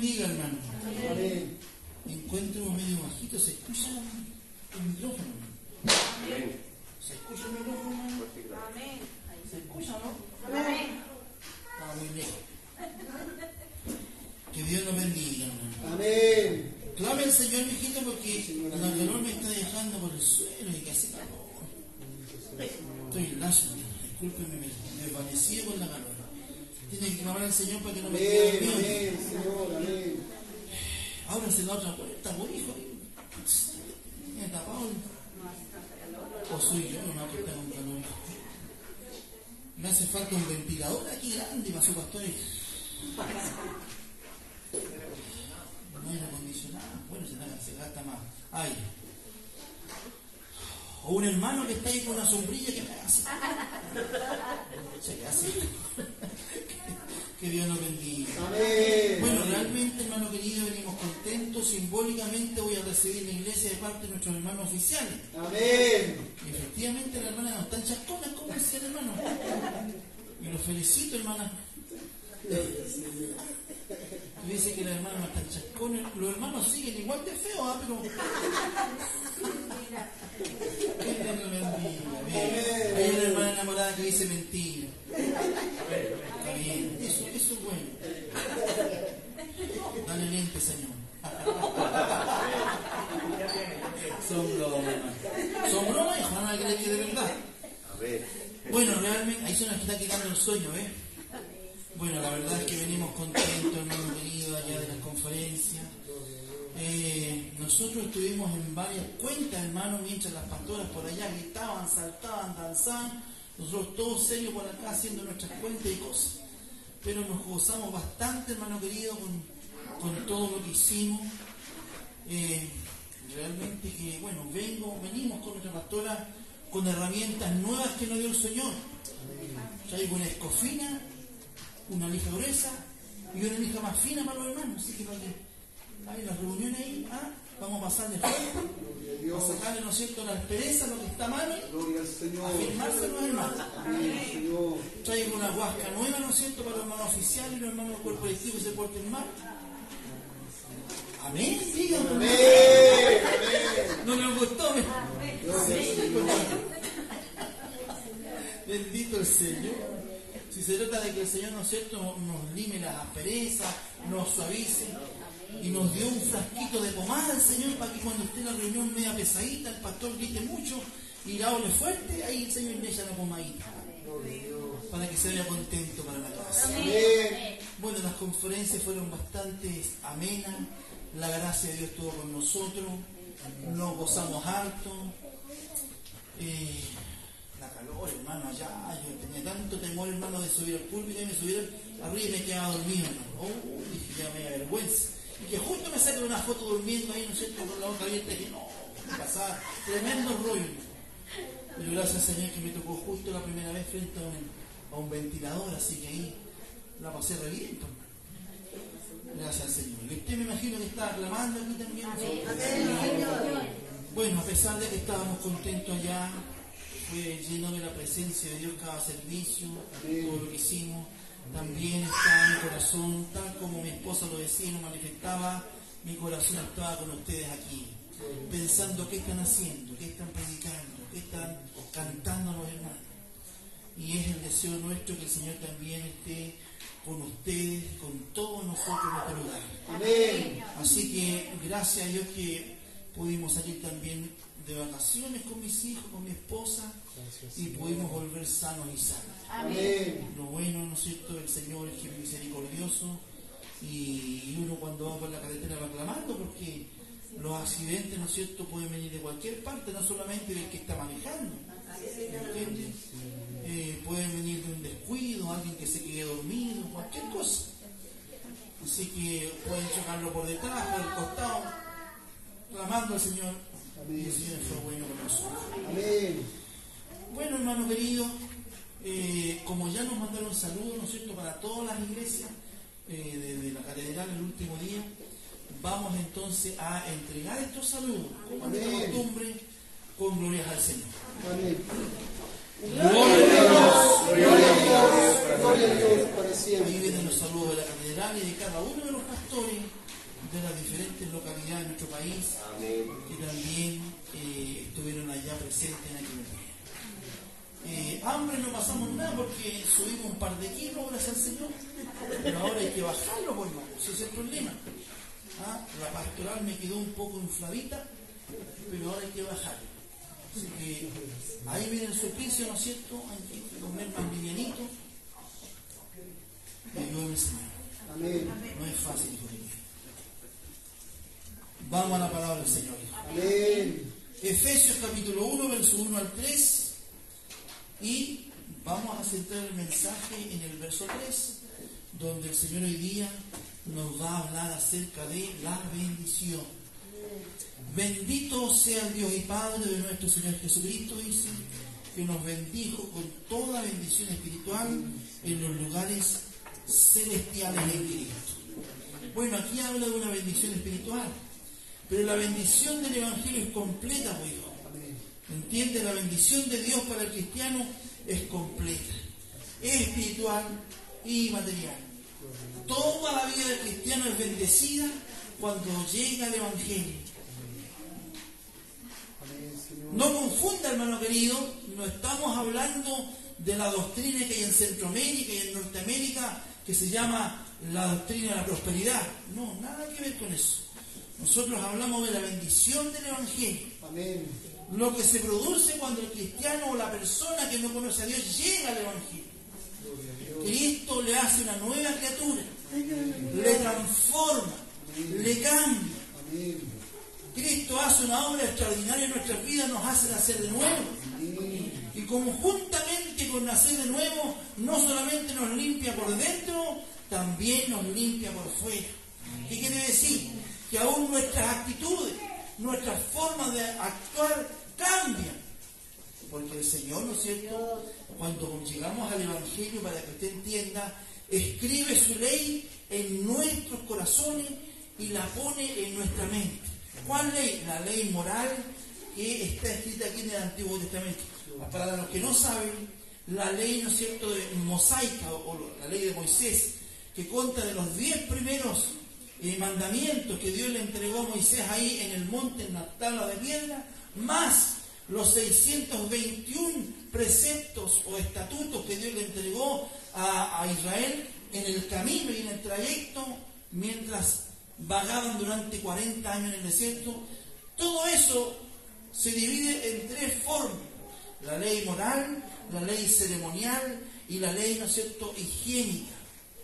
bendiga, hermano. Amén. Me encuentro medio bajito, ¿se escucha el micrófono? Amén. ¿Se escucha el micrófono? Amén. ¿Se escucha, no? Amén. Estaba muy lejos. Que Dios nos bendiga, hermano. Amén. Clame al Señor, mijito, porque la calor me está dejando por el suelo y que hace calor. Estoy lazo, discúlpeme, me desvanecí con la calor. Tiene que clamar al Señor para que no me quede Amén. dormido. Amén, Señor. Amén. Ábrase la otra puerta, por hijo. Me he tapado. O soy yo, no que está con calor. Me hace falta un ventilador aquí grande para su pastor. No hay aire acondicionado. Bueno, se gasta más aire. O un hermano que está ahí con una sombrilla que me hace. Se queda así. Que Dios nos bendiga. Amén. Bueno, realmente, hermano querido, venimos contentos. Simbólicamente voy a recibir la iglesia de parte de nuestros hermanos oficiales. Amén. Y efectivamente, la hermana no están chasconas, como decía el hermano. Y los felicito, hermana. Dice que la hermana no están chascones. Los hermanos siguen igual de feos, ¿ah? Pero. Que Dios nos bendiga. Hay una hermana enamorada que dice mentira. Está bien, eso es bueno. Dale lente, Señor. Son bromas, hermano. Son bromas, hijo, no hay que decir de verdad. Bueno, realmente, ahí se nos está quitando el sueño, ¿eh? Bueno, la verdad es que venimos contentos, hermano querido, allá de las conferencias. Nosotros estuvimos en varias cuentas, hermano, mientras las pastoras por allá gritaban, saltaban, danzaban. Nosotros todos serios por acá haciendo nuestras cuentas y cosas. Pero nos gozamos bastante, hermano querido, con todo lo que hicimos. Realmente que, bueno, venimos con nuestra pastora con herramientas nuevas que nos dio el Señor. Traigo una escofina, una lija gruesa y una lija más fina para los hermanos. Así que para que hay las reuniones ahí, vamos a pasarle fuerte, a sacarle, ¿no es cierto?, las perezas, lo que está mal, a firmarse los hermanos. Traigo una huasca nueva, ¿no es cierto?, para los hermanos oficiales y los hermanos del cuerpo electivo que se porten mal. Amén, díganme. Amén. No me gustó. Bendito el Señor. Si se trata de que el Señor, ¿no es cierto?, nos lime las asperezas, nos suavice, y nos dio un frasquito de pomada al Señor para que cuando esté en la reunión media pesadita, el pastor grite mucho y la hable fuerte, ahí el Señor le echa la pomadita para que se vaya contento para la casa. Bueno, las conferencias fueron bastante amenas, la gracia de Dios estuvo con nosotros, nos gozamos harto. La calor, hermano, allá, yo tenía tanto temor, hermano, de subir al púlpito y me subieron arriba y me quedaba dormido, hermano. Dije, ya me da vergüenza. Y que justo me sacan una foto durmiendo ahí, ¿no es cierto?, con la boca abierta, y que no, pasaba tremendo rollo. Pero gracias al Señor que me tocó justo la primera vez frente a un ventilador, así que ahí la pasé re bien, hermano. Gracias al Señor. Y usted me imagino que está aclamando aquí también. Bueno, a pesar de que estábamos contentos allá, fue lleno de la presencia de Dios cada servicio, todo lo que hicimos. También está mi corazón, tal como mi esposa lo decía y nos manifestaba, mi corazón estaba con ustedes aquí, pensando qué están haciendo, qué están predicando, qué están cantando los hermanos. Y es el deseo nuestro que el Señor también esté con ustedes, con todos nosotros en este lugar. Amén. Así que gracias a Dios que pudimos salir también de vacaciones con mis hijos, con mi esposa, y pudimos volver sanos y sanos. Amén. Lo bueno, ¿no es cierto?, el Señor es que es misericordioso, y uno cuando va por la carretera va clamando, porque los accidentes, ¿no es cierto?, pueden venir de cualquier parte, no solamente del que está manejando, ¿entiendes? Pueden venir de un descuido, alguien que se quede dormido, cualquier cosa. Así que pueden chocarlo por detrás, por el costado, clamando al Señor. Y el Señor fue bueno con nosotros. Amén. Bueno, hermano querido, como ya nos mandaron saludos, ¿no es cierto?, para todas las iglesias de la catedral el último día, vamos entonces a entregar estos saludos, como es de costumbre, con glorias al Señor. Amén. Gloria a Dios. Gloria a Dios. Gloria a Dios para Ahí siempre. vienen los saludos de la catedral y de cada uno de los pastores de las diferentes localidades de nuestro país Amén. que también estuvieron allá presentes en aquel día. Hambre no pasamos nada porque subimos un par de kilos, gracias al Señor, pero ahora hay que bajarlo, pues hermano, ese es el problema. La pastoral me quedó un poco infladita, pero ahora hay que bajarlo. Así que ahí viene el suplicio, ¿no es cierto? Hay que comer más livianito. Y ayúdame, Señor. Amén. No es fácil, hijo mío. Vamos a la palabra del Señor. Amén. Efesios capítulo 1, verso 1 al 3. Y vamos a centrar el mensaje en el verso 3, donde el Señor hoy día nos va a hablar acerca de la bendición. Bendito sea el Dios y Padre de nuestro Señor Jesucristo, dice, que nos bendijo con toda bendición espiritual en los lugares celestiales en Cristo. Bueno, aquí habla de una bendición espiritual, pero la bendición del Evangelio es completa, pues hijo. ¿Entiende? La bendición de Dios para el cristiano es completa, es espiritual y material. Toda la vida del cristiano es bendecida cuando llega el Evangelio. No confunda, hermano querido, no estamos hablando de la doctrina que hay en Centroamérica y en Norteamérica que se llama la doctrina de la prosperidad. No, nada que ver con eso. Nosotros hablamos de la bendición del Evangelio. Amén. Lo que se produce cuando el cristiano o la persona que no conoce a Dios llega al Evangelio. Cristo le hace una nueva criatura, le transforma, le cambia. Amén. Cristo hace una obra extraordinaria en nuestras vidas, nos hace nacer de nuevo. Y como juntamente con nacer de nuevo, no solamente nos limpia por dentro, también nos limpia por fuera. ¿Qué quiere decir? Que aún nuestras actitudes, nuestras formas de actuar cambian. Porque el Señor, ¿no es cierto?, cuando llegamos al Evangelio, para que usted entienda, escribe su ley en nuestros corazones y la pone en nuestra mente. ¿Cuál ley? La ley moral que está escrita aquí en el Antiguo Testamento. Para los que no saben, la ley, ¿no es cierto?, mosaica o la ley de Moisés, que consta de los 10 primeros mandamientos que Dios le entregó a Moisés ahí en el monte, en la tabla de piedra, más los 621 preceptos o estatutos que Dios le entregó a Israel en el camino y en el trayecto mientras vagaban durante 40 años en el desierto. Todo eso se divide en 3 formas: la ley moral, la ley ceremonial y la ley, ¿no es cierto?, higiénica.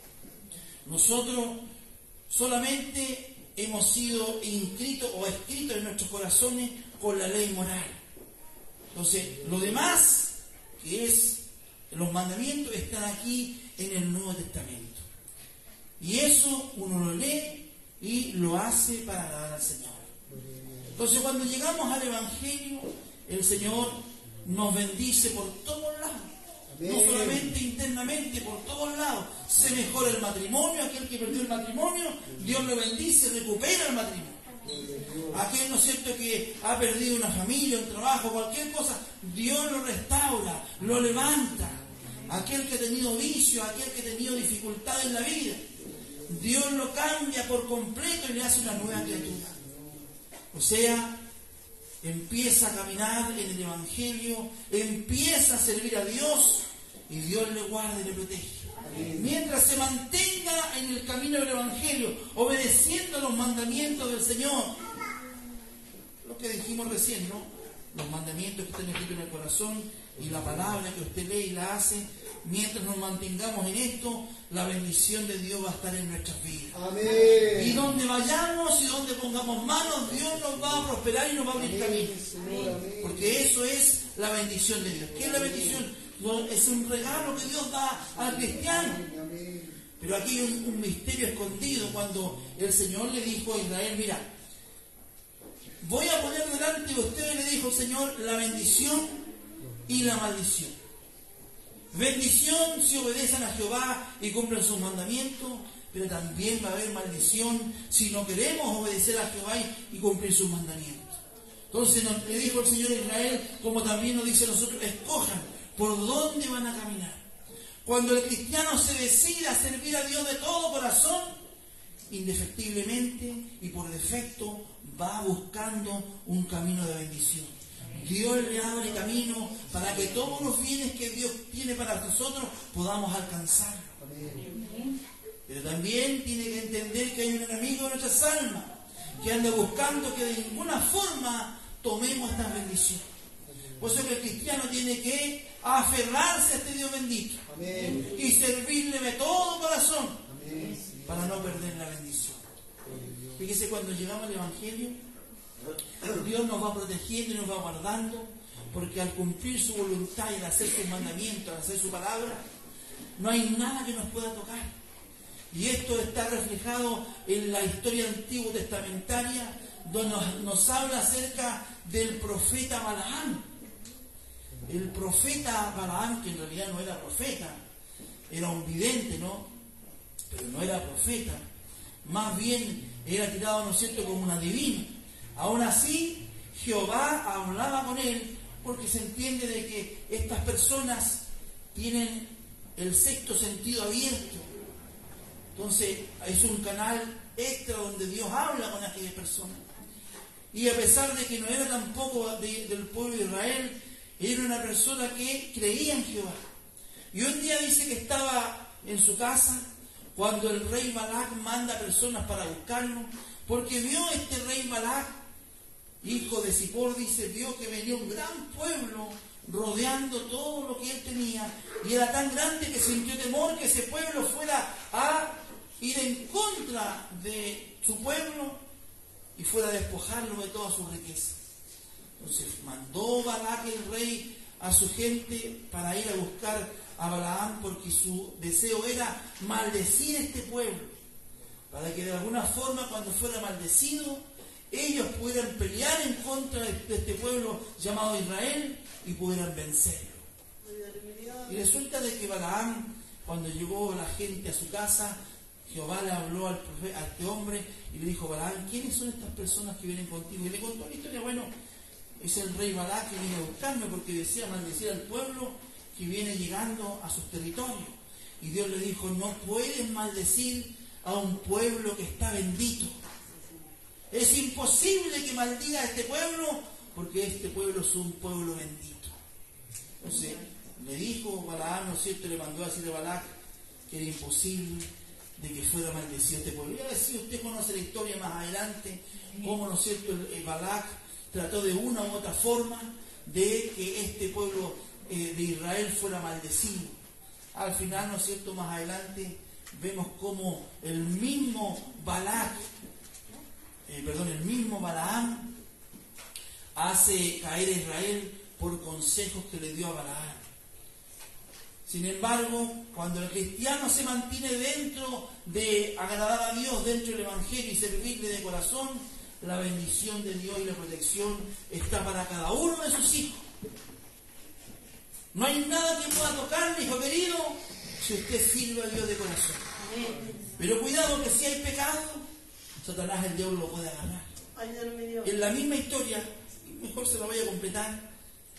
Nosotros solamente hemos sido inscritos o escritos en nuestros corazones con la ley moral. Entonces, lo demás, que es los mandamientos, están aquí en el Nuevo Testamento. Y eso uno lo lee y lo hace para agradar al Señor. Entonces, cuando llegamos al Evangelio, el Señor nos bendice por todos lados. No solamente internamente, por todos lados. Se mejora el matrimonio, aquel que perdió el matrimonio, Dios lo bendice, recupera el matrimonio. Aquel, ¿no es cierto?, que ha perdido una familia, un trabajo, cualquier cosa, Dios lo restaura, lo levanta. Aquel que ha tenido vicio, aquel que ha tenido dificultades en la vida, Dios lo cambia por completo y le hace una nueva criatura. O sea, empieza a caminar en el Evangelio, empieza a servir a Dios y Dios le guarda y le protege. Mientras se mantenga en el camino del Evangelio, obedeciendo los mandamientos del Señor, lo que dijimos recién, ¿no? Los mandamientos que están escritos en el corazón y la palabra que usted lee y la hace, mientras nos mantengamos en esto, la bendición de Dios va a estar en nuestras vidas. Amén. Y donde vayamos y donde pongamos manos, Dios nos va a prosperar y nos va a abrir camino. Porque eso es la bendición de Dios. ¿Qué es la bendición? Es un regalo que Dios da al cristiano. Pero aquí hay un misterio escondido cuando el Señor le dijo a Israel: mira, voy a poner delante de ustedes, le dijo el Señor, la bendición y la maldición. Bendición si obedecen a Jehová y cumplen sus mandamientos, pero también va a haber maldición si no queremos obedecer a Jehová y cumplir sus mandamientos. Entonces le dijo el Señor a Israel, como también nos dice a nosotros: escojan por dónde van a caminar. Cuando el cristiano se decide a servir a Dios de todo corazón, indefectiblemente y por defecto va buscando un camino de bendición. Dios le abre camino para que todos los bienes que Dios tiene para nosotros podamos alcanzarlos. Pero también tiene que entender que hay un enemigo de nuestras almas que anda buscando que de ninguna forma tomemos estas bendiciones. Por eso que el cristiano tiene que aferrarse a este Dios bendito. Amén. Y servirle de todo corazón. Amén. Para no perder la bendición. Fíjese, cuando llegamos al Evangelio, Dios nos va protegiendo y nos va guardando, porque al cumplir su voluntad y al hacer sus mandamientos, al hacer su palabra, no hay nada que nos pueda tocar. Y esto está reflejado en la historia antigua testamentaria, donde nos habla acerca del profeta Balaam. El profeta Balaam, que en realidad no era profeta, era un vidente, ¿no? Pero no era profeta, más bien era tirado, ¿no es cierto?, como un adivino. Aún así, Jehová hablaba con él, porque se entiende de que estas personas tienen el sexto sentido abierto. Entonces, es un canal extra donde Dios habla con aquellas personas. Y a pesar de que no era tampoco del pueblo de Israel, era una persona que creía en Jehová. Y un día dice que estaba en su casa cuando el rey Balac manda personas para buscarlo, porque vio este rey Balac, hijo de Zippor, dice, vio que venía un gran pueblo rodeando todo lo que él tenía, y era tan grande que sintió temor que ese pueblo fuera a ir en contra de su pueblo y fuera a despojarlo de toda su riqueza. Entonces mandó Balac, el rey, a su gente para ir a buscar a Balaam, porque su deseo era maldecir este pueblo, para que de alguna forma, cuando fuera maldecido, ellos pudieran pelear en contra de este pueblo llamado Israel y pudieran vencerlo. Y resulta de que Balaam, cuando llegó la gente a su casa, Jehová le habló a este hombre y le dijo: Balaam, ¿quiénes son estas personas que vienen contigo? Y le contó la historia. Bueno, es el rey Balac que viene a buscarme porque desea maldecir al pueblo que viene llegando a sus territorios. Y Dios le dijo: no puedes maldecir a un pueblo que está bendito. Es imposible que maldiga a este pueblo, porque este pueblo es un pueblo bendito. Entonces le dijo Balaam, ¿no es cierto?, le mandó a decir a Balac que era imposible de que fuera maldecido este pueblo. Y a ver si usted conoce la historia más adelante, cómo, ¿no es cierto?, el Balac trató de una u otra forma de que este pueblo de Israel fuera maldecido. Al final, ¿no es cierto?, más adelante vemos cómo el mismo Balaam hace caer a Israel por consejos que le dio a Balaam. Sin embargo, cuando el cristiano se mantiene dentro de agradar a Dios, dentro del Evangelio y servirle de corazón, la bendición de Dios y la protección está para cada uno de sus hijos. No hay nada que pueda tocarle, hijo querido, si usted sirve a Dios de corazón. Pero cuidado, que si hay pecado, Satanás, el diablo, lo puede agarrar. En la misma historia, mejor se la voy a completar,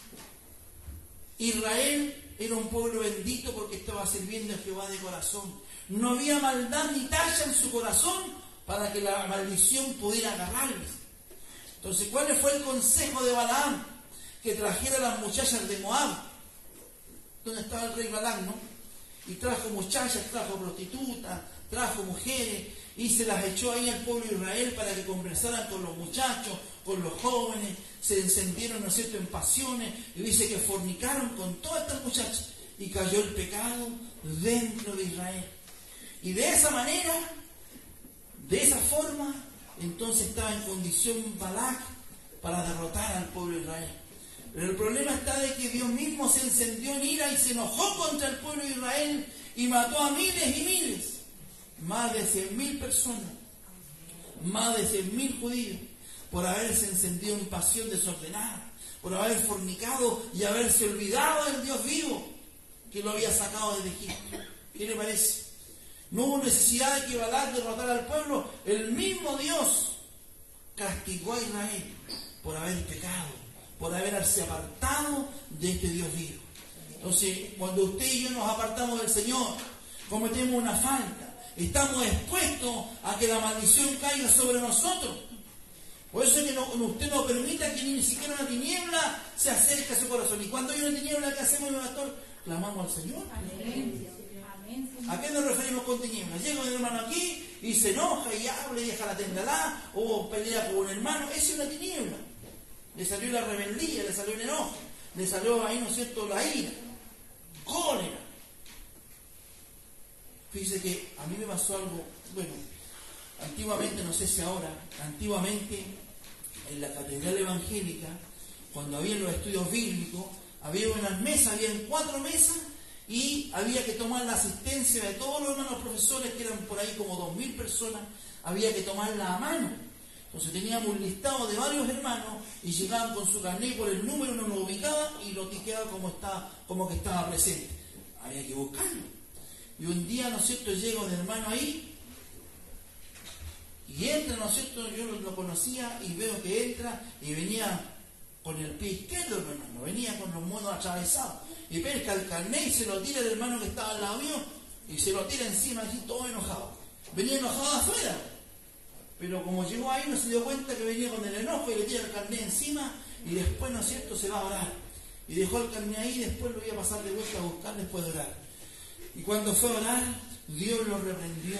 Israel era un pueblo bendito porque estaba sirviendo a Jehová de corazón. No había maldad ni talla en su corazón para que la maldición pudiera agarrarles. Entonces, ¿cuál fue el consejo de Balaam? Que trajera a las muchachas de Moab, donde estaba el rey Balaam, ¿no? Y trajo muchachas, trajo prostitutas, trajo mujeres, y se las echó ahí al pueblo de Israel para que conversaran con los muchachos, con los jóvenes, se encendieron, ¿no es cierto?, en pasiones, y dice que fornicaron con todas estas muchachas, y cayó el pecado dentro de Israel. Y de esa manera, de esa forma, entonces estaba en condición Balac para derrotar al pueblo de Israel. Pero el problema está de que Dios mismo se encendió en ira y se enojó contra el pueblo de Israel y mató a miles y miles, más de 100.000 personas, más de 100.000 judíos, por haberse encendido en pasión desordenada, por haber fornicado y haberse olvidado del Dios vivo que lo había sacado desde Egipto. ¿Qué le parece? No hubo necesidad de que Balac derrotara al pueblo. El mismo Dios castigó a Israel por haber pecado, por haberse apartado de este Dios vivo. Entonces, cuando usted y yo nos apartamos del Señor, cometemos una falta, estamos expuestos a que la maldición caiga sobre nosotros. Por eso es que usted no permita que ni siquiera una tiniebla se acerque a su corazón. Y cuando hay una tiniebla, ¿qué hacemos, mi pastor? Clamamos al Señor. ¿A qué nos referimos con tinieblas? Llega un hermano aquí y se enoja y habla y deja la tendalá o pelea con un hermano. Esa es una tiniebla. Le salió la rebeldía, le salió el enojo, le salió ahí, ¿no es cierto?, la ira, cólera. Fíjese que a mí me pasó algo, bueno, antiguamente, no sé si ahora, antiguamente en la catedral evangélica, cuando había los estudios bíblicos, había unas mesas, habían 4 mesas, y había que tomar la asistencia de todos los hermanos profesores, que eran por ahí como 2.000 personas, había que tomarla a mano. Entonces teníamos un listado de varios hermanos y llegaban con su carnet por el número, uno lo ubicaba y lo tiqueaba como que estaba presente. Había que buscarlo. Y un día, ¿no es cierto?, llega un hermano ahí y entra, ¿no es cierto?, yo lo conocía y veo que entra y venía con el pie izquierdo, hermano, venía con los monos atravesados. Y pesca el carnet y se lo tira el hermano que estaba al lado mío y se lo tira encima, así todo enojado. Venía enojado afuera, pero como llegó ahí no se dio cuenta que venía con el enojo y le tira el carnet encima y después, ¿no es cierto?, se va a orar. Y dejó el carnet ahí y después lo iba a pasar de vuelta a buscar después de orar. Y cuando fue a orar, Dios lo reprendió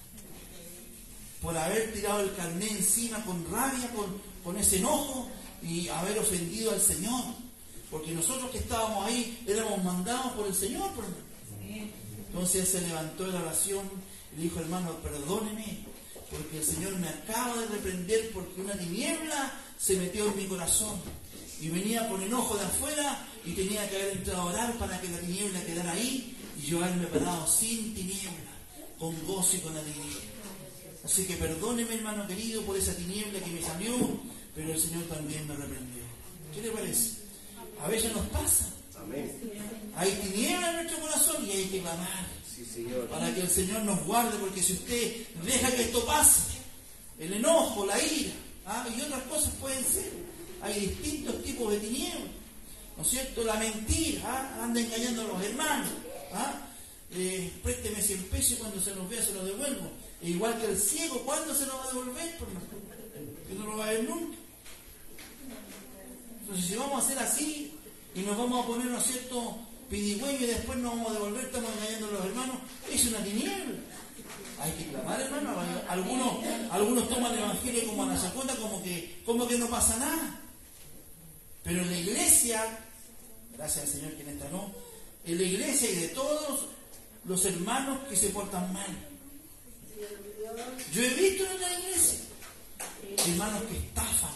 por haber tirado el carnet encima con rabia, con ese enojo y haber ofendido al Señor. Porque nosotros que estábamos ahí éramos mandados por el Señor. Entonces él se levantó de la oración y le dijo: hermano, perdóneme, porque el Señor me acaba de reprender porque una tiniebla se metió en mi corazón. Y venía con enojo de afuera y tenía que haber entrado a orar para que la tiniebla quedara ahí y yo haberme parado sin tiniebla, con gozo y con alegría. Así que perdóneme, hermano querido, por esa tiniebla que me salió, pero el Señor también me reprendió. ¿Qué le parece? A veces nos pasa. Amén. Hay tiniebla en nuestro corazón y hay que clamar. Sí, Señor. Para que el Señor nos guarde, porque si usted deja que esto pase, el enojo, la ira, y otras cosas pueden ser. Hay distintos tipos de tinieblas, ¿no es cierto? La mentira, anda engañando a los hermanos. Présteme 100 pesos y cuando se los vea se los devuelvo. E igual que el ciego, ¿cuándo se lo va a devolver? Que no lo va a ver nunca. Entonces, si vamos a hacer así y nos vamos a poner, ¿no es cierto?, pidigüeño y después nos vamos a devolver, estamos engañando a los hermanos, es una tiniebla. Hay que clamar, hermano. Algunos toman el evangelio como a la sacota, como que no pasa nada. Pero en la iglesia, gracias al Señor que en esta no, en la iglesia y de todos los hermanos que se portan mal. Yo he visto en la iglesia hermanos que estafan,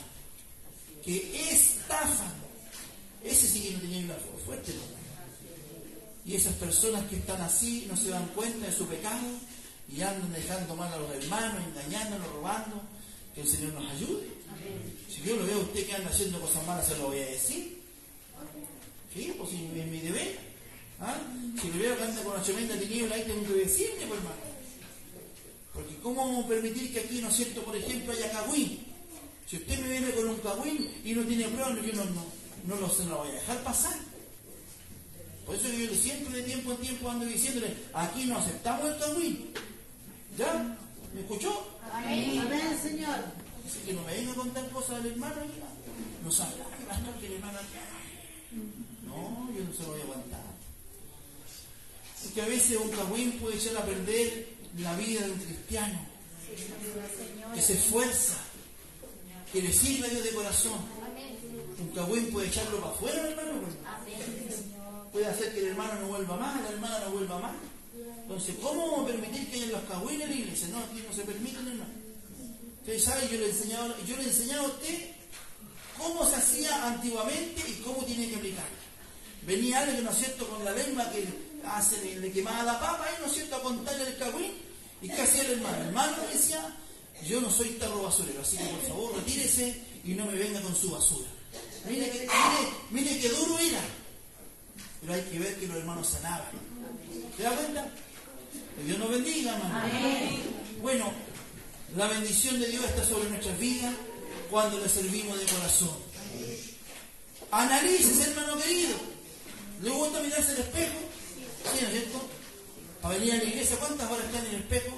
ese sí que no tenía una fuerte, ¿no? Y esas personas que están así no se dan cuenta de su pecado y andan dejando mal a los hermanos, engañándolos, robando. Que el Señor nos ayude. Si yo lo veo a usted que anda haciendo cosas malas, se lo voy a decir. ¿Sí? Pues si es mi deber. Si lo veo que anda con una tremenda tiniebla, ahí tengo que decirle, pues, hermano. Porque ¿cómo vamos a permitir que aquí, ¿no es cierto?, por ejemplo, haya cagüín? Si usted me viene con un cagüín y no tiene pruebas, yo no se lo voy a dejar pasar. Por eso yo siempre de tiempo en tiempo ando diciéndole: aquí no aceptamos el cagüín. ¿Ya? ¿Me escuchó? Amén. Amén, Señor. Así que no me venga a contar cosas del hermano. No sabe, pastor, que el hermano... No, yo no se lo voy a aguantar. Porque a veces un cagüín puede echar a perder la vida de un cristiano que se esfuerza, que le sirve a Dios de corazón. Un cagüín puede echarlo para afuera, hermano. Puede hacer que el hermano no vuelva más, la hermana no vuelva más. Entonces, ¿cómo vamos a permitir que hayan los cagüines en la iglesia? No, aquí no se permiten, hermano. Ustedes saben, yo le he enseñado a usted cómo se hacía antiguamente y cómo tiene que aplicar. Venía alguien, ¿no es cierto?, con la lengua que le quemaba la papa, ¿no es cierto?, a contarle el cagüín. ¿Y qué hacía el hermano? El hermano decía: yo no soy tarro basurero, así que por favor retírese y no me venga con su basura. Mire que duro era. Pero hay que ver que los hermanos sanaban. ¿Se da cuenta? Que Dios nos bendiga, hermano. Amén. Bueno, la bendición de Dios está sobre nuestras vidas cuando le servimos de corazón. Análisis, hermano querido. ¿Le gusta mirarse al espejo? ¿Sí, no es cierto? Para venir a la iglesia, ¿cuántas horas están en el espejo?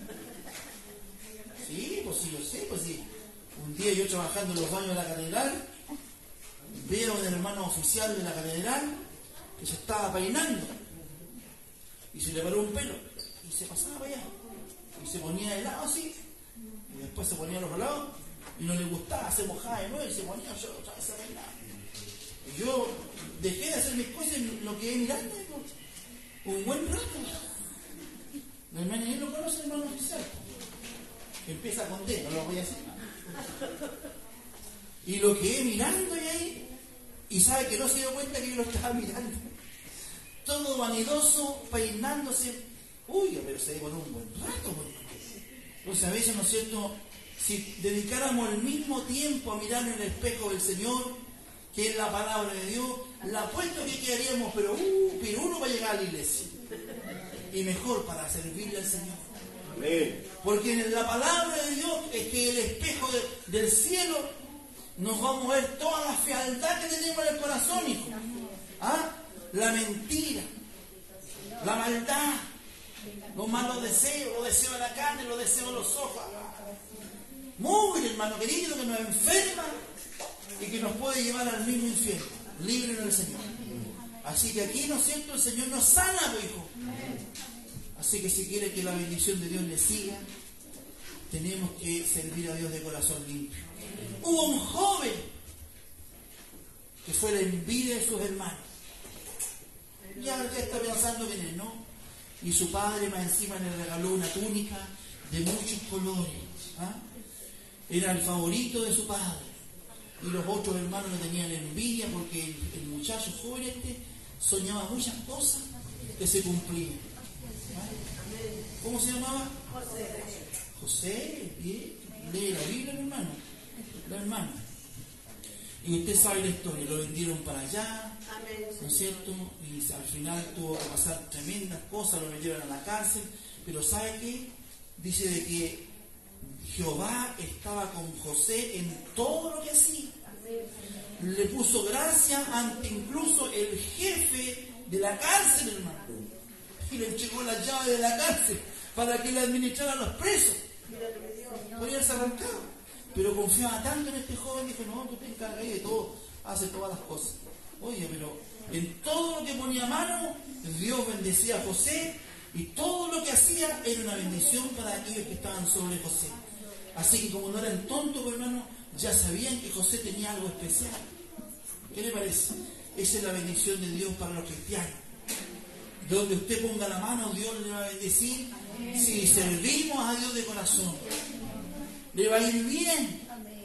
Sí, pues sí, yo sé, pues sí. Un día yo trabajando en los baños de la catedral, veo a un hermano oficial de la catedral que se estaba peinando y se le paró un pelo y se pasaba para allá y se ponía de lado así y después se ponía al otro lado y no le gustaba, se mojaba de nuevo y se ponía yo otra vez a peinar. Y yo dejé de hacer mis cosas y lo quedé mirando un buen rato. El hermano ni lo conoce, el hermano oficial. Empieza con D, no lo voy a decir nada. Y lo quedé mirando y ahí, y sabe que no se dio cuenta que yo lo estaba mirando. Todo vanidoso, peinándose. Uy, pero se demoró un buen rato. Entonces a veces, ¿no es cierto? Si dedicáramos el mismo tiempo a mirar en el espejo del Señor, que es la palabra de Dios, la apuesto que quedaríamos, pero uno va a llegar a la iglesia. Y mejor para servirle al Señor. Amén. Porque en la palabra de Dios es que el espejo del cielo nos va a mover toda la fealdad que tenemos en el corazón, hijo. ¿Ah? La mentira, la maldad, los malos deseos, los deseos de la carne, los deseos de los ojos. Muy, hermano querido, que nos enferma y que nos puede llevar al mismo infierno. Líbrenos del Señor. Así que aquí, ¿no es cierto?, el Señor nos sana, hijo. Así que si quiere que la bendición de Dios le siga, tenemos que servir a Dios de corazón limpio. Hubo un joven que fue la envidia de sus hermanos. Ya está pensando en él, ¿no? Y su padre más encima le regaló una túnica de muchos colores. ¿Ah? Era el favorito de su padre. Y los otros hermanos le tenían envidia porque el muchacho joven soñaba muchas cosas que se cumplían. ¿Cómo se llamaba? José, bien. Lee la Biblia, mi hermano. La hermana. Y usted sabe la historia, lo vendieron para allá, ¿no es cierto? Y al final tuvo que pasar tremendas cosas, lo metieron a la cárcel. Pero ¿sabe qué? Dice de que Jehová estaba con José en todo lo que hacía. Le puso gracia ante incluso el jefe de la cárcel, hermano. Y le entregó la llave de la cárcel para que le administrara a los presos. Podría haberse arrancado. Pero confiaba tanto en este joven, dijo, no, tú te encargas de todo, hace todas las cosas. Oye, pero en todo lo que ponía mano, Dios bendecía a José, y todo lo que hacía era una bendición para aquellos que estaban sobre José. Así que como no eran tontos, hermano, ya sabían que José tenía algo especial. ¿Qué le parece? Esa es la bendición de Dios para los cristianos. Donde usted ponga la mano, Dios le va a bendecir. Si servimos a Dios de corazón, le va a ir bien.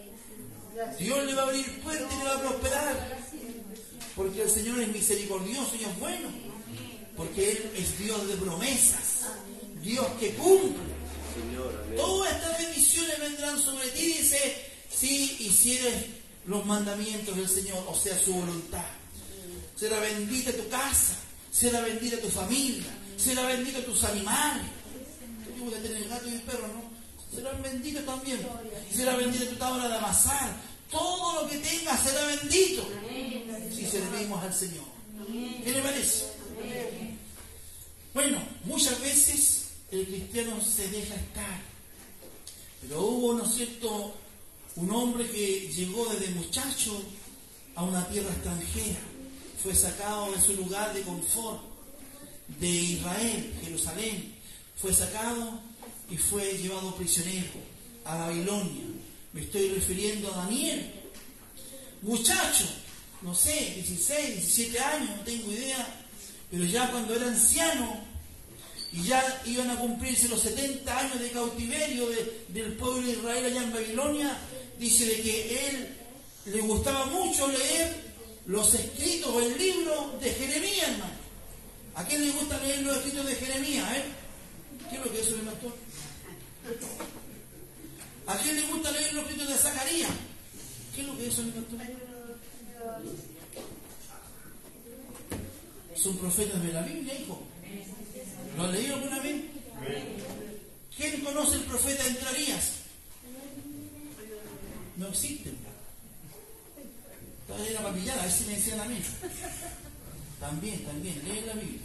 Dios le va a abrir puertas y le va a prosperar. Porque el Señor es misericordioso y es bueno. Porque Él es Dios de promesas. Dios que cumple. Todas estas bendiciones vendrán sobre ti, dice, si hicieres los mandamientos del Señor, o sea, su voluntad. Será bendita tu casa, será bendita tu familia, será bendita tus animales. Tú tienes que tener gato y perro, ¿no? Serán benditos también. Será bendita tu tabla de amasar. Todo lo que tengas será bendito si servimos al Señor. ¿Qué le parece? Bueno, muchas veces el cristiano se deja estar. Pero hubo, ¿no es cierto?, un hombre que llegó desde muchacho a una tierra extranjera. Fue sacado de su lugar de confort, de Israel, Jerusalén. Fue sacado y fue llevado prisionero a Babilonia. Me estoy refiriendo a Daniel. Muchacho, no sé, 16, 17 años, no tengo idea. Pero ya cuando era anciano y ya iban a cumplirse los 70 años de cautiverio del pueblo de Israel allá en Babilonia, dice de que él le gustaba mucho leer los escritos o el libro de Jeremías, hermano. ¿A quién le gusta leer los escritos de Jeremías? ¿Qué es lo que es eso, mi pastor? ¿A quién le gusta leer los escritos de Zacarías? ¿Qué es lo que es eso, mi pastor? Son profetas de la Biblia, hijo. ¿Lo han leído alguna vez? ¿Quién conoce el profeta Entrarías? No existen. Todavía era papillada, a ver si me decían a mí. También, lee la Biblia.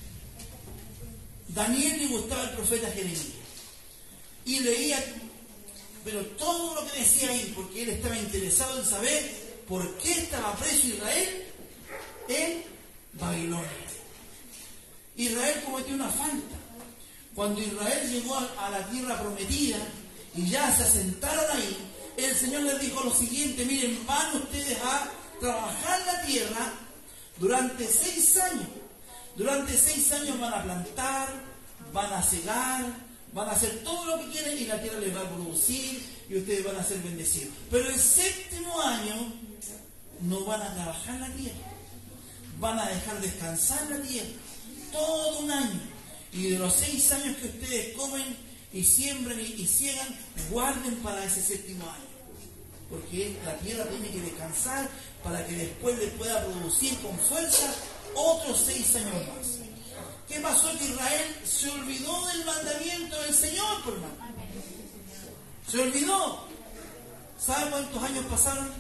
Daniel le gustaba el profeta Jeremías. Y leía, pero todo lo que decía ahí, porque él estaba interesado en saber por qué estaba preso Israel en Babilonia. Israel cometió una falta. Cuando Israel llegó a la tierra prometida y ya se asentaron ahí, el Señor les dijo lo siguiente: miren, van ustedes a trabajar la tierra durante 6 años. Durante 6 años van a plantar, van a cegar, van a hacer todo lo que quieren y la tierra les va a producir y ustedes van a ser bendecidos. Pero el 7º año no van a trabajar la tierra. Van a dejar descansar la tierra todo un año. Y de los 6 años que ustedes comen y siembran y ciegan, guarden para ese 7º año. Porque la tierra tiene que descansar para que después le pueda producir con fuerza otros 6 años más. ¿Qué pasó? Que Israel se olvidó del mandamiento del Señor, por hermano. Se olvidó. ¿Sabe cuántos años pasaron?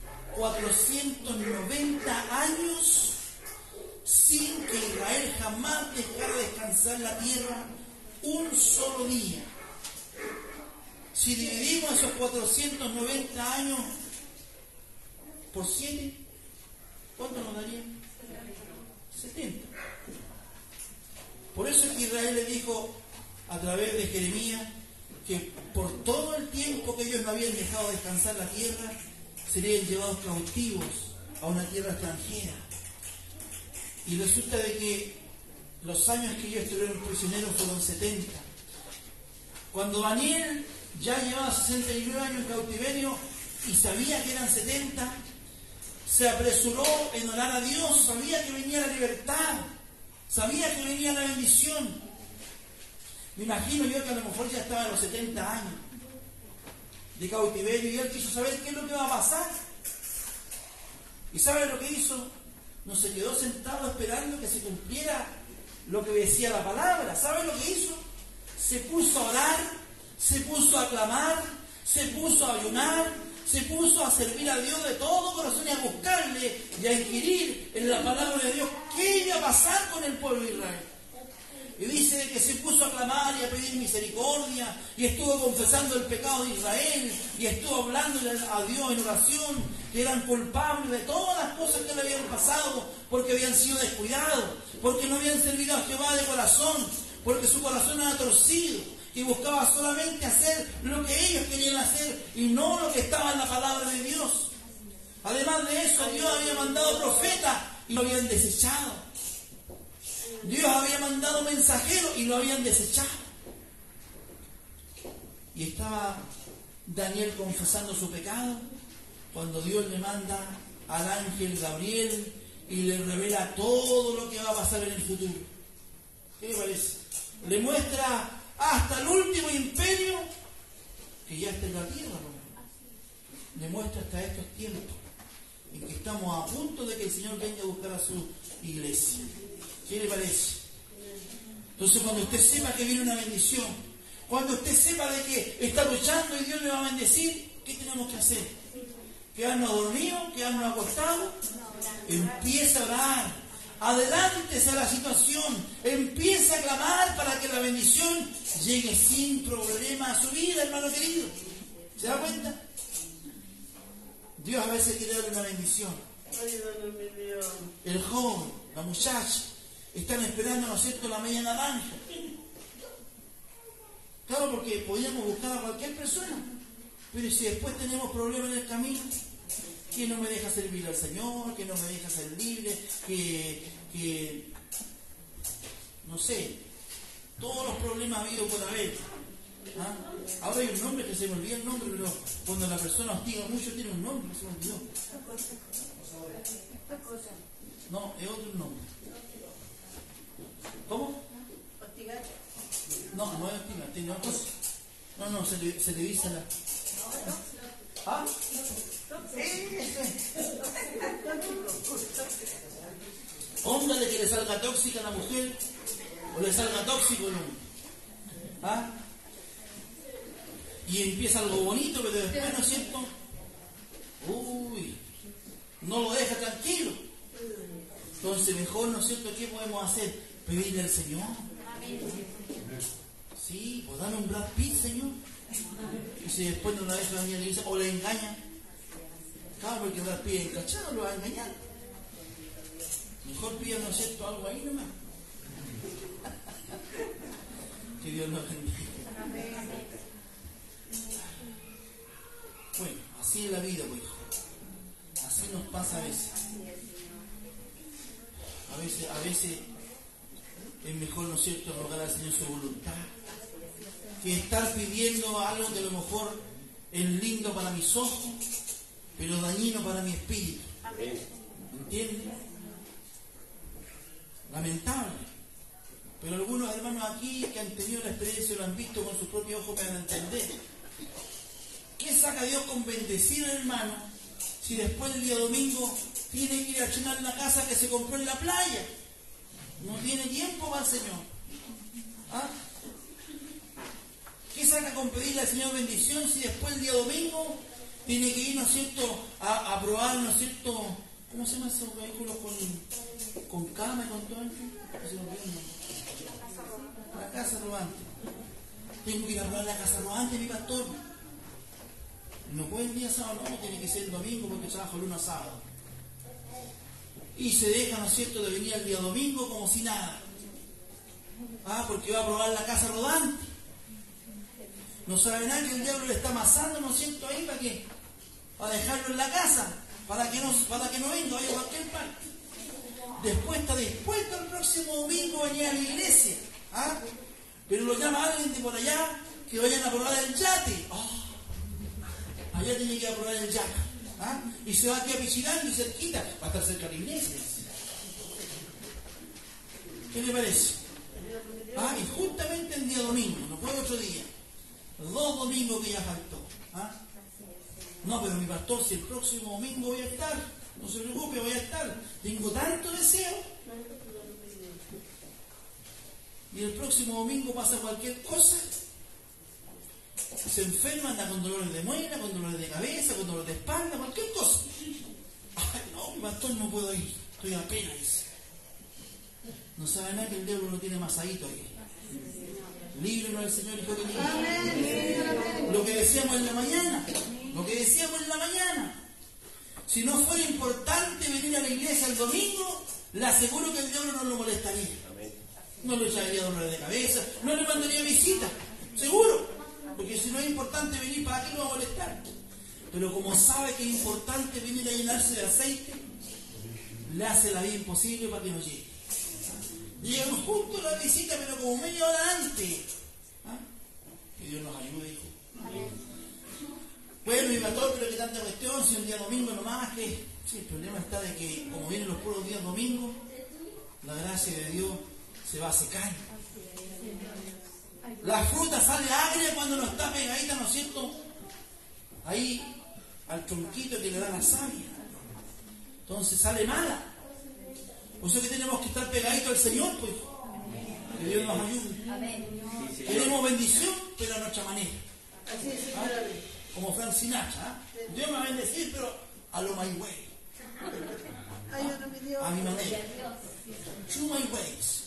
490 años sin que Israel jamás dejara descansar la tierra un solo día. Si dividimos esos 490 años por 7, ¿cuánto nos daría? 70. Por eso es que Israel le dijo a través de Jeremías que por todo el tiempo que ellos no habían dejado descansar la tierra, serían llevados cautivos a una tierra extranjera. Y resulta de que los años que ellos estuvieron prisioneros fueron 70. Cuando Daniel ya llevaba 69 años en cautiverio y sabía que eran 70, se apresuró en orar a Dios, sabía que venía la libertad, sabía que venía la bendición. Me imagino yo que a lo mejor ya estaba a los 70 años de cautiverio y él quiso saber qué es lo que va a pasar. ¿Y sabe lo que hizo? No se quedó sentado esperando que se cumpliera lo que decía la palabra. ¿Sabe lo que hizo? Se puso a orar, se puso a clamar, se puso a ayunar, se puso a servir a Dios de todo corazón y a buscarle y a inquirir en la palabra de Dios qué iba a pasar con el pueblo de Israel. Y dice que se puso a clamar y a pedir misericordia y estuvo confesando el pecado de Israel y estuvo hablándole a Dios en oración, que eran culpables de todas las cosas que le habían pasado porque habían sido descuidados, porque no habían servido a Jehová de corazón, porque su corazón era torcido y buscaba solamente hacer lo que ellos querían hacer y no lo que estaba en la palabra de Dios. Además de eso, Dios había mandado profetas y lo habían desechado. Dios había mandado mensajeros y lo habían desechado. Y estaba Daniel confesando su pecado cuando Dios le manda al ángel Gabriel y le revela todo lo que va a pasar en el futuro. ¿Qué le parece? Le muestra hasta el último imperio que ya está en la tierra. Le muestra hasta estos tiempos en que estamos a punto de que el Señor venga a buscar a su iglesia. ¿Qué le parece? Entonces, cuando usted sepa que viene una bendición, cuando usted sepa de que está luchando y Dios le va a bendecir, ¿qué tenemos que hacer? ¿Quedarnos dormidos? ¿Quedarnos acostados? Empieza a orar. Adelántese a la situación. Empieza a clamar para que la bendición llegue sin problema a su vida, hermano querido. ¿Se da cuenta? Dios a veces quiere darle una bendición. El joven, la muchacha, están esperando, ¿no es cierto?, la media naranja. Claro, porque podíamos buscar a cualquier persona, pero si después tenemos problemas en el camino, que no me deja servir al Señor, que no me deja ser libre, que no sé, todos los problemas habidos por haber. ¿Ah? Ahora hay un nombre que se me olvida el nombre, pero cuando la persona hostiga mucho tiene un nombre que se me olvidó. No, es otro nombre. ¿Cómo? Hostigar. No, no es hostigar, tiene otro. No, se le dice a la... ¿Ah? Onda de que le salga tóxica a la mujer o le salga tóxico el hombre. ¿Ah? Y empieza algo bonito, pero después, ¿no es cierto? Uy, no lo deja tranquilo. Entonces Entonces mejor, ¿no es cierto?, ¿qué podemos hacer? Pedirle al Señor. Sí, pues dame un Brad Pitt, Señor. Y si después no la deja venir a la iglesia o la engaña. Claro, porque Brad Pitt encachado lo va a engañar. Mejor pida, ¿no es cierto?, algo ahí nomás. Que Dios nos bendiga. Bueno, así es la vida, pues, hijo. Así nos pasa a veces. A veces es mejor, ¿no es cierto?, rogar al Señor su voluntad, que estar pidiendo algo que a lo mejor es lindo para mis ojos, pero dañino para mi espíritu. ¿Entiendes? Lamentable. Pero algunos hermanos aquí que han tenido la experiencia, lo han visto con sus propios ojos, me van a entender. ¿Qué saca Dios con bendecir al hermano si después del día domingo tiene que ir a llenar la casa que se compró en la playa? No tiene tiempo para el Señor. ¿Ah? ¿Qué saca con pedirle al Señor bendición si después del día domingo tiene que ir, ¿no es cierto?, a probar, ¿no es cierto?, ¿cómo se llama esos vehículos con cama y con todo eso? La casa rodante. Tengo que ir a probar la casa rodante, mi pastor. No puede el día sábado, no, tiene que ser el domingo porque trabajo el lunes a sábado. Y se deja, ¿no es cierto?, de venir el día domingo como si nada. Porque va a probar la casa rodante. No sabe nada que el diablo le está amasando, ¿no es cierto?, ahí, ¿para qué? Para dejarlo en la casa, para que no venga, vaya a cualquier parte. Después está dispuesto el próximo domingo a venir a la iglesia. Pero lo llama alguien de por allá que vayan a probar el yate. Allá tiene que ir a probar el yate. Y se va aquí a Pichirán y cerquita, va a estar cerca de la iglesia. ¿Qué le parece? Y justamente el día domingo, no fue otro día. 2 domingos que ya faltó. No, pero mi pastor, si el próximo domingo voy a estar, no se preocupe, voy a estar. Tengo tanto deseo. Y el próximo domingo pasa cualquier cosa. Se enferma, anda con dolores de muela, con dolores de cabeza, con dolores de espalda, cualquier cosa. No, mi pastor, no puedo ir. Estoy apenas. No sabe nada que el diablo lo tiene masadito ahí. Líbrenos al Señor, hijo de Dios. Lo que decíamos en la mañana. Si no fuera importante venir a la iglesia el domingo, le aseguro que el diablo no lo molestaría. No le echaría dolores de cabeza, no le mandaría visitas, seguro. Porque si no es importante venir, ¿para qué lo va a molestar? Pero como sabe que es importante venir a llenarse de aceite, le hace la vida imposible para que no llegue. Llegamos justo a la visita, pero como media hora antes. Que Dios nos ayude, hijo. Bueno, mi pastor, pero que tanta cuestión, si un día domingo nomás, que sí, el problema está de que como vienen los puros días domingos, la gracia de Dios se va a secar. La fruta sale agria cuando no está pegadita, ¿no es cierto?, ahí al tronquito que le da la savia. Entonces sale mala. Por eso que tenemos que estar pegaditos al Señor, pues. Que Dios nos ayude. Queremos bendición, pero a nuestra manera. Como Frank Sinatra. Dios me va a bendecir, pero a lo my way. A mi manera. To my ways.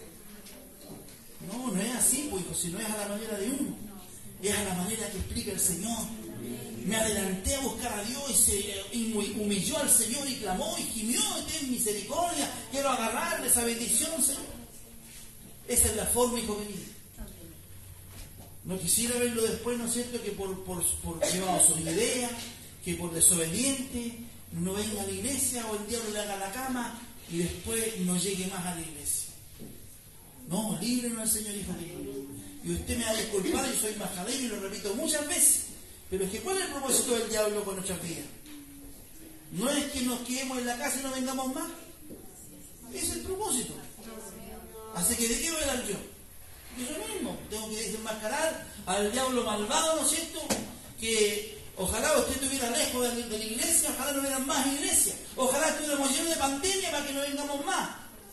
No es así, pues, hijo, si no es a la manera de uno. Es a la manera que explica el Señor. Me adelanté a buscar a Dios y se humilló al Señor y clamó y gimió, ten misericordia, quiero agarrarle esa bendición, Señor. Esa es la forma, hijo querido. No quisiera verlo después, ¿no es cierto?, que por llevado su idea, que por desobediente no venga a la iglesia o el diablo le haga la cama y después no llegue más a la iglesia. No, líbrenos al Señor, hijo querido. Y usted me va a disculpar, yo soy majadero y lo repito muchas veces. Pero es que ¿cuál es el propósito del diablo con nuestras vidas? No es que nos quedemos en la casa y no vengamos más. Ese es el propósito. Así que ¿de qué voy a hablar yo? Yo mismo tengo que desenmascarar al diablo malvado, ¿no es cierto? Que ojalá usted estuviera lejos de la iglesia, ojalá no hubieran más iglesias, ojalá estuviéramos llenos de pandemia para que no vengamos más.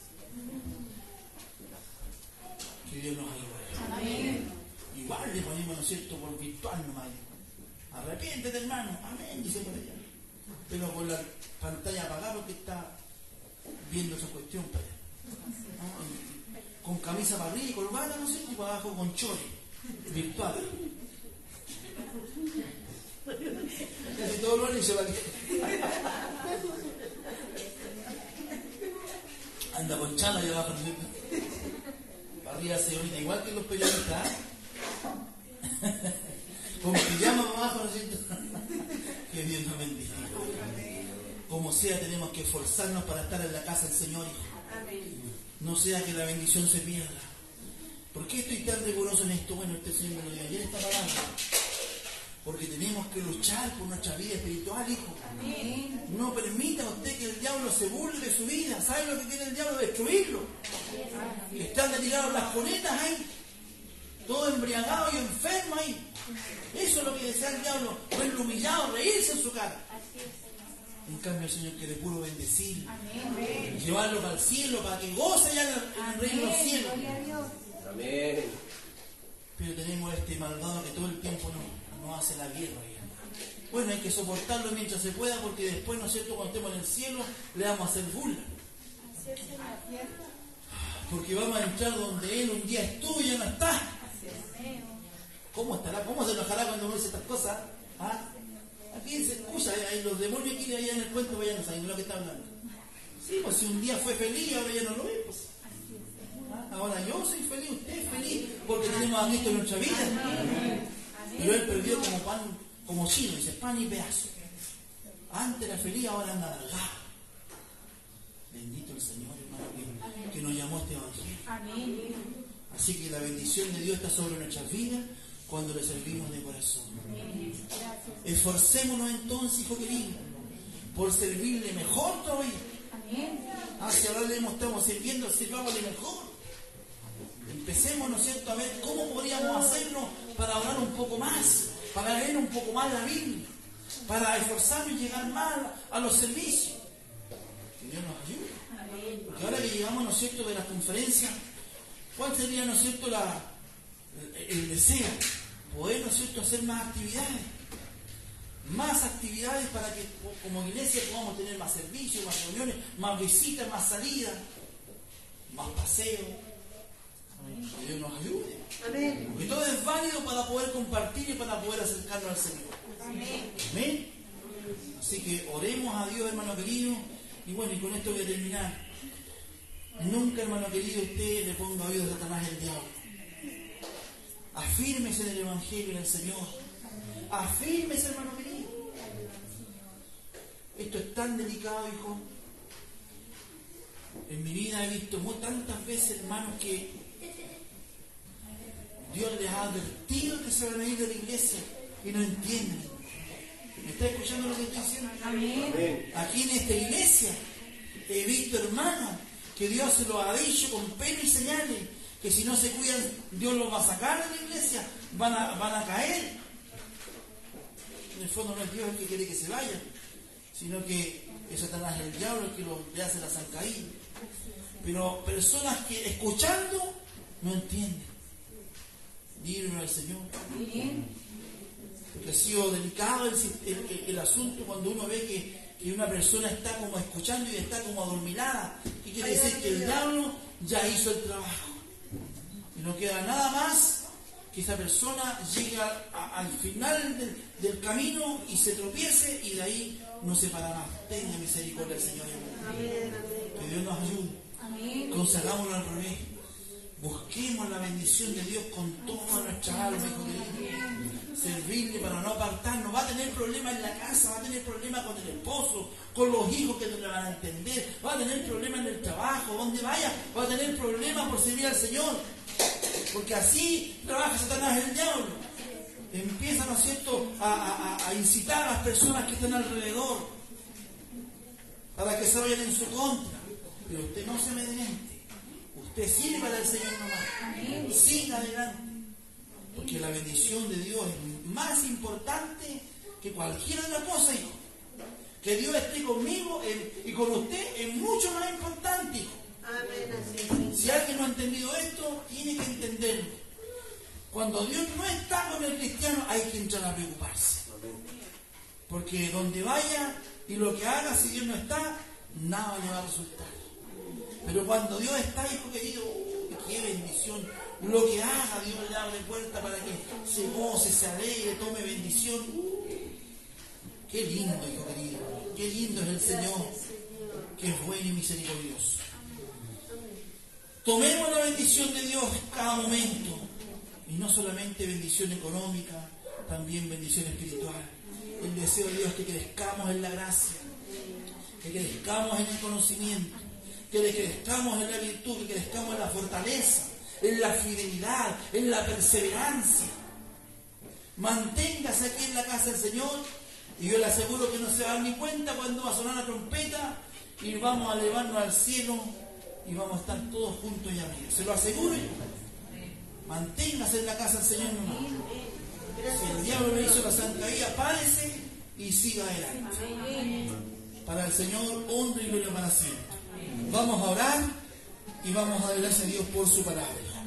Que Dios nos ayude. Amén. Igual le ponemos, ¿no es cierto?, por virtual nomás. Arrepiéntete, hermano. Amén, dice por allá. Pero con la pantalla apagada porque está viendo esa cuestión para allá. ¿No? Con camisa para arriba y corbata, no sé, y para abajo con chores virtuales. Casi todo lo han hecho para que anda con chala y abajo, ¿no? Para arriba señorita, igual que los periodistas, ¿eh? Con pijama para abajo, ¿no es cierto? Que Dios nos bendiga. Como sea, tenemos que esforzarnos para estar en la casa del Señor, hijo. No sea que la bendición se pierda. ¿Por qué estoy tan riguroso en esto? Bueno, este Señor me lo dio ayer esta palabra. Porque tenemos que luchar por nuestra vida espiritual, hijo. No permita usted que el diablo se burle de su vida. ¿Sabe lo que tiene el diablo? Destruirlo. Y están retirados las conetas ahí. Todo embriagado y enfermo ahí. Eso es lo que desea el diablo. Verlo humillado, reírse en su cara. En cambio el Señor quiere puro bendecir. Llevarlo para el cielo, para que goce ya en el reino de los cielos. Amén. Pero tenemos este malvado que todo el tiempo no hace la guerra. Bueno, hay que soportarlo mientras se pueda, porque después, ¿no es cierto?, cuando estemos en el cielo, le vamos a hacer burla. Porque vamos a entrar donde Él un día estuvo y ya no está. ¿Cómo estará? ¿Cómo se enojará cuando uno dice estas cosas? ¿Ah? Aquí se escucha, los demonios que allá en el cuento, vayan no saben de lo que está hablando. Sí, pues si un día fue feliz, ahora ya no lo es, pues. Ahora yo soy feliz, usted es feliz, porque tenemos a Cristo en nuestra vida. Pero Él perdió como pan, como chino, dice, pan y pedazo. Antes era feliz, ahora anda alargado. Bendito el Señor, hermano, que nos llamó a este evangelio. Así que la bendición de Dios está sobre nuestras vidas cuando le servimos de corazón. Esforcémonos entonces, hijo querido, por servirle mejor todavía. Si ahora le estamos sirviendo, sirvámosle mejor. Empecemos, ¿no es cierto?, a ver cómo podríamos hacerlo para orar un poco más, para leer un poco más la Biblia, para esforzarnos y llegar más a los servicios. Que Dios nos ayude. Porque ahora que llegamos, ¿no es cierto?, de las conferencias, ¿cuál sería, ¿no es cierto?, el deseo? Poder, ¿no es cierto?, hacer más actividades para que como iglesia podamos tener más servicios, más reuniones, más visitas, más salidas, más paseos. Que Dios nos ayude. Amén. Porque todo es válido para poder compartir y para poder acercarnos al Señor. Amén. Así que oremos a Dios, hermano querido. Y bueno, y con esto voy a terminar. Nunca, hermano querido, usted le ponga oído a Satanás el diablo. Afírmese en el Evangelio, en el Señor. Afírmese, hermano querido. Esto es tan delicado, hijo. En mi vida he visto tantas veces, hermanos, que Dios les ha advertido que se van a ir de la iglesia y no entienden. ¿Me está escuchando lo que estoy diciendo? Amén. Aquí en esta iglesia he visto, hermanos, que Dios se lo ha dicho con pena y señales, que si no se cuidan, Dios los va a sacar de la iglesia, van a caer. En el fondo no es Dios el que quiere que se vayan, sino que es Satanás, el diablo, el que le hace la zancadilla. Pero personas que escuchando no entienden. Díganlo al Señor. Porque ha sido delicado el asunto cuando uno ve que una persona está como escuchando y está como adormilada. ¿Qué quiere decir? Que el diablo ya hizo el trabajo. Y no queda nada más que esa persona llegue al final del camino y se tropiece y de ahí no se para más. Tenga misericordia del Señor. Que Dios nos ayude. Consagámoslo al revés. Busquemos la bendición de Dios con toda nuestra alma, hijo querido. Servirle para no apartarnos. Va a tener problemas en la casa, va a tener problemas con el esposo, con los hijos que no le van a entender, va a tener problemas en el trabajo, donde vaya, va a tener problemas por servir al Señor. Porque así trabaja Satanás, el diablo. Empieza, ¿no es cierto?, a incitar a las personas que están alrededor para que se vayan en su contra. Pero usted no se amedrente. Usted sirva al Señor nomás. Siga adelante. Porque la bendición de Dios es más importante que cualquier otra cosa, hijo. Que Dios esté conmigo y con usted es mucho más importante, hijo. Si alguien no ha entendido esto, tiene que entenderlo. Cuando Dios no está con el cristiano, hay que entrar a preocuparse. Porque donde vaya y lo que haga, si Dios no está, nada le va a resultar. Pero cuando Dios está, hijo querido, qué bendición. Lo que haga, Dios le abre puerta para que se goce, se alegre, tome bendición. Qué lindo, hijo querido. Qué lindo es el Señor, que es bueno y misericordioso. Tomemos la bendición de Dios cada momento. Y no solamente bendición económica, también bendición espiritual. El deseo de Dios es que crezcamos en la gracia, que crezcamos en el conocimiento, que crezcamos en la virtud, que crezcamos en la fortaleza, en la fidelidad, en la perseverancia. Manténgase aquí en la casa del Señor y yo le aseguro que no se va a dar ni cuenta cuando va a sonar la trompeta y vamos a elevarnos al cielo y vamos a estar todos juntos y amigos. Se lo aseguro. Manténgase en la casa del Señor, hermano. Si el diablo le hizo la zancadilla, párese y siga adelante. Para el Señor, honra y gloria para siempre. Vamos a orar y vamos a dar gracias a Dios por su palabra.